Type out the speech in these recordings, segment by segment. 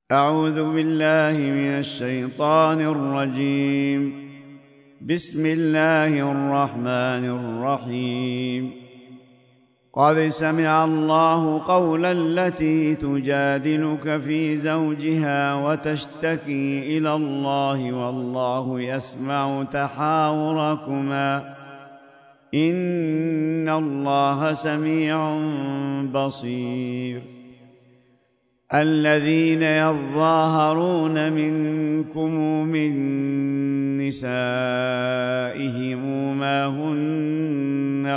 أعوذ بالله من الشيطان الرجيم. بسم الله الرحمن الرحيم. قد سمع الله قول التي تجادلك في زوجها وتشتكي إلى الله والله يسمع تحاوركما إن الله سميع بصير. الذين يظاهرون منكم من نسائهم ما هن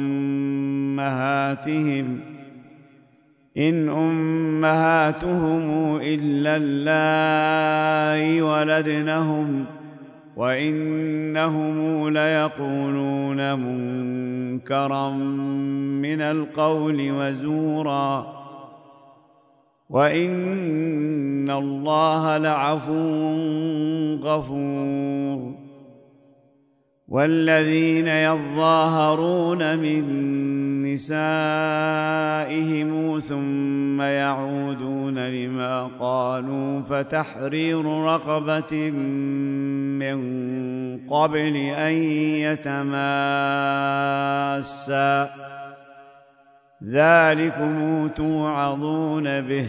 أمهاتهم إن أمهاتهم إلا اللائي ولدنهم وإنهم ليقولون منكرا من القول وزورا وإن الله لعفو غفور. والذين يظاهرون من نسائهم ثم يعودون لما قالوا فتحرير رقبة من قبل أن يتماسا ذلكم توعظون به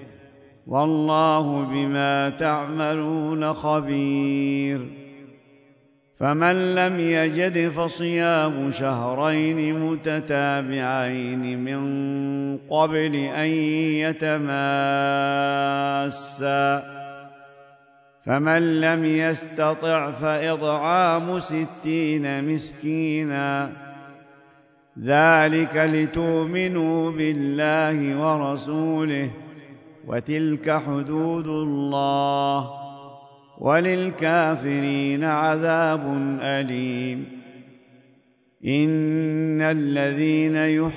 والله بما تعملون خبير. فمن لم يجد فصيام شهرين متتابعين من قبل أن يتماسا فمن لم يستطع فإطعام 60 مسكينا ذلك لتؤمنوا بالله ورسوله وتلك حدود الله وللكافرين عذاب أليم. إن الذين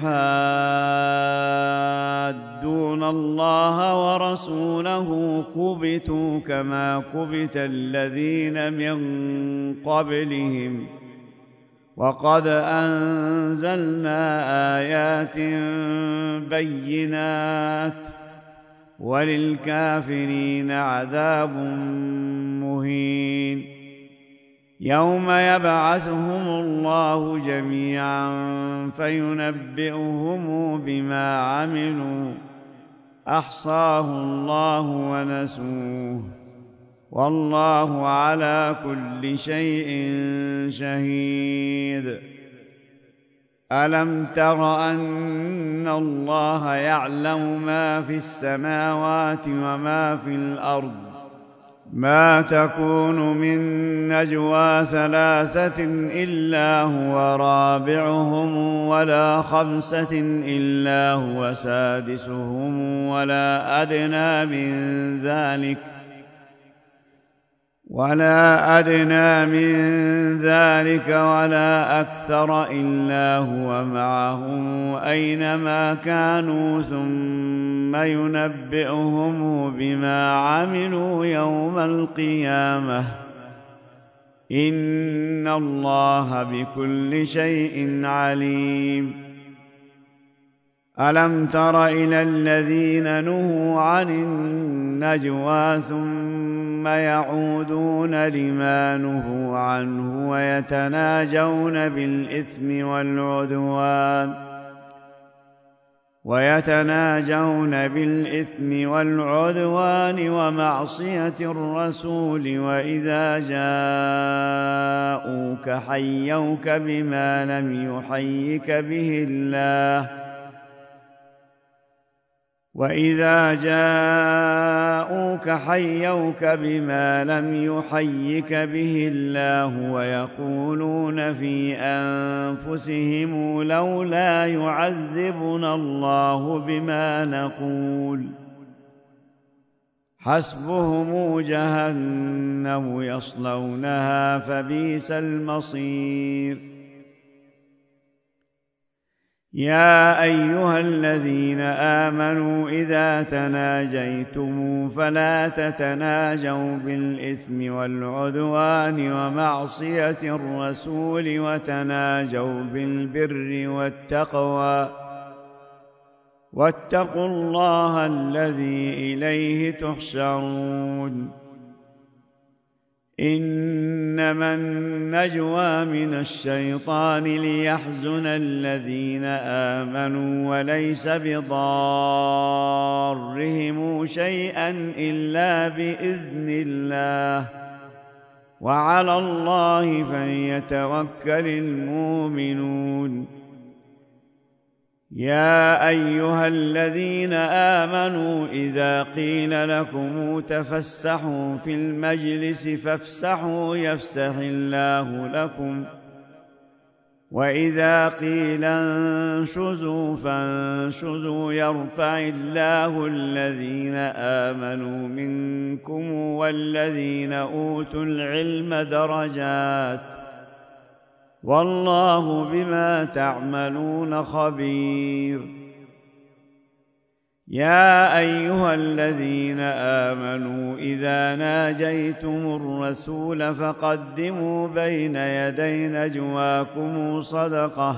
يحادون الله ورسوله كبتوا كما كبت الذين من قبلهم وقد أنزلنا آيات بينات وللكافرين عذاب مهين. يوم يبعثهم الله جميعا فينبئهم بما عملوا أحصاه الله ونسوه والله على كل شيء شهيد. ألم تر أن الله يعلم ما في السماوات وما في الأرض ما تكون من نجوى 3 إلا هو رابعهم ولا 5 إلا هو سادسهم ولا أدنى من ذلك ولا أكثر إلا هو معهم أينما كانوا ثم ينبئهم بما عملوا يوم القيامة إن الله بكل شيء عليم. ألم تر إلى الذين نهوا عن النجوى ثم يعودون لما نهوا عنه ويتناجون بالإثم والعدوان ومعصية الرسول وإذا جاءوك حيوك بما لم يحيك به الله ويقولون في أنفسهم لولا يعذبنا الله بما نقول حسبهم جهنم يصلونها فبئس المصير. يا أيها الذين آمنوا إذا تناجيتم فلا تتناجوا بالإثم والعدوان ومعصية الرسول وتناجوا بالبر والتقوى واتقوا الله الذي إليه تحشرون إنما النجوى من الشيطان ليحزن الذين آمنوا وليس بضارهم شيئا إلا بإذن الله وعلى الله فليتوكل المؤمنون يا أيها الذين آمنوا إذا قيل لكم تفسحوا في المجلس فافسحوا يفسح الله لكم وإذا قيل انشزوا فانشزوا يرفع الله الذين آمنوا منكم والذين أوتوا العلم درجات والله بما تعملون خبير يا أيها الذين آمنوا إذا ناجيتم الرسول فقدموا بين يدي نجواكم صدقة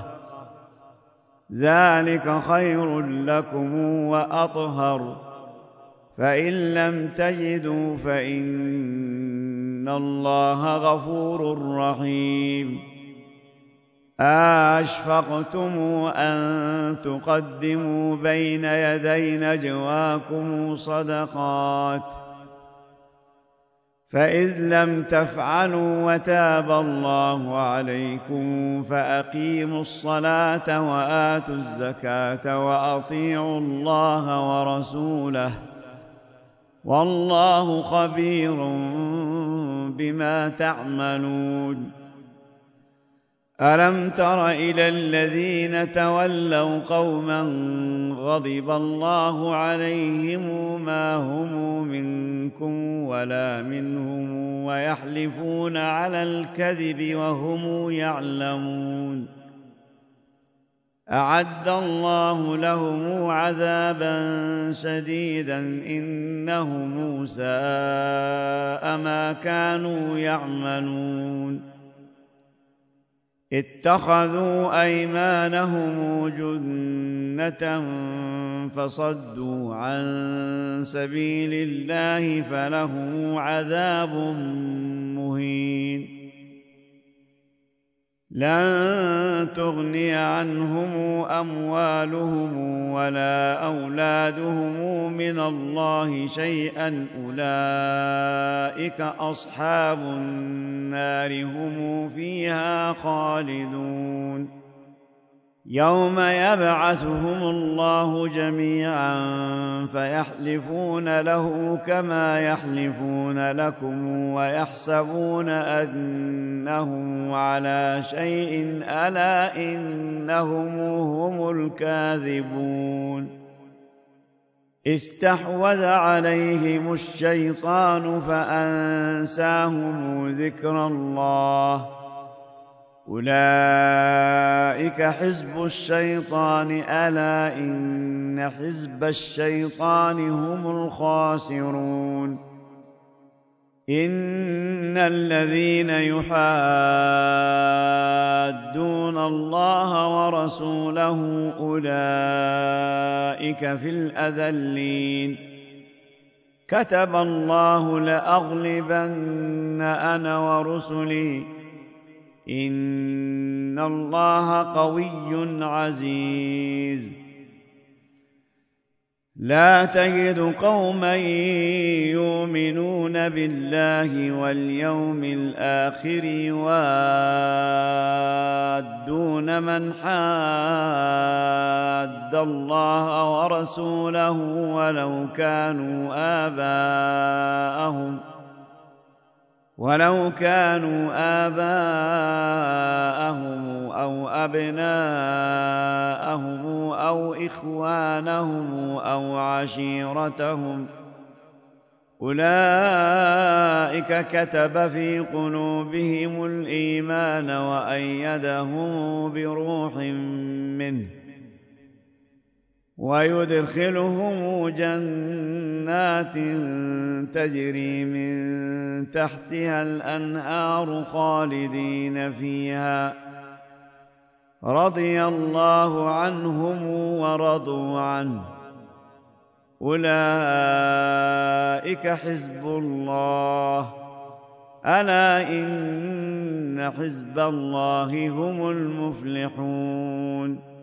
ذلك خير لكم وأطهر فإن لم تجدوا فإن الله غفور رحيم أشفقتم أن تقدموا بين يدي نجواكم صدقات فإذ لم تفعلوا وتاب الله عليكم فأقيموا الصلاة وآتوا الزكاة وأطيعوا الله ورسوله والله خبير بما تعملون ألم تر إلى الذين تولوا قوما غضب الله عليهم ما هم منكم ولا منهم ويحلفون على الكذب وهم يعلمون أعد الله لهم عذابا شديدا إنهم ساء ما كانوا يعملون اتخذوا أيمانهم جنة فصدوا عن سبيل الله فلهم عذاب مهين لن تغني عنهم أموالهم ولا أولادهم من الله شيئا أولئك أصحاب النار هم فيها خالدون يوم يبعثهم الله جميعا فيحلفون له كما يحلفون لكم ويحسبون أنهم على شيء ألا إنهم هم الكاذبون استحوذ عليهم الشيطان فأنساهم ذكر الله أولئك حزب الشيطان ألا إن حزب الشيطان هم الخاسرون إن الذين يحادون الله ورسوله أولئك في الأذلين كتب الله لأغلبن أنا ورسلي إن الله قوي عزيز لا تجد قوما يؤمنون بالله واليوم الآخر يوادون من حاد الله ورسوله ولو كانوا آباءهم أو أبناءهم أو إخوانهم أو عشيرتهم أولئك كتب في قلوبهم الإيمان وأيدهم بروح منه ويدخلهم جنات تجري من تحتها الأنهار خالدين فيها رضي الله عنهم ورضوا عنه أولئك حزب الله ألا إن حزب الله هم المفلحون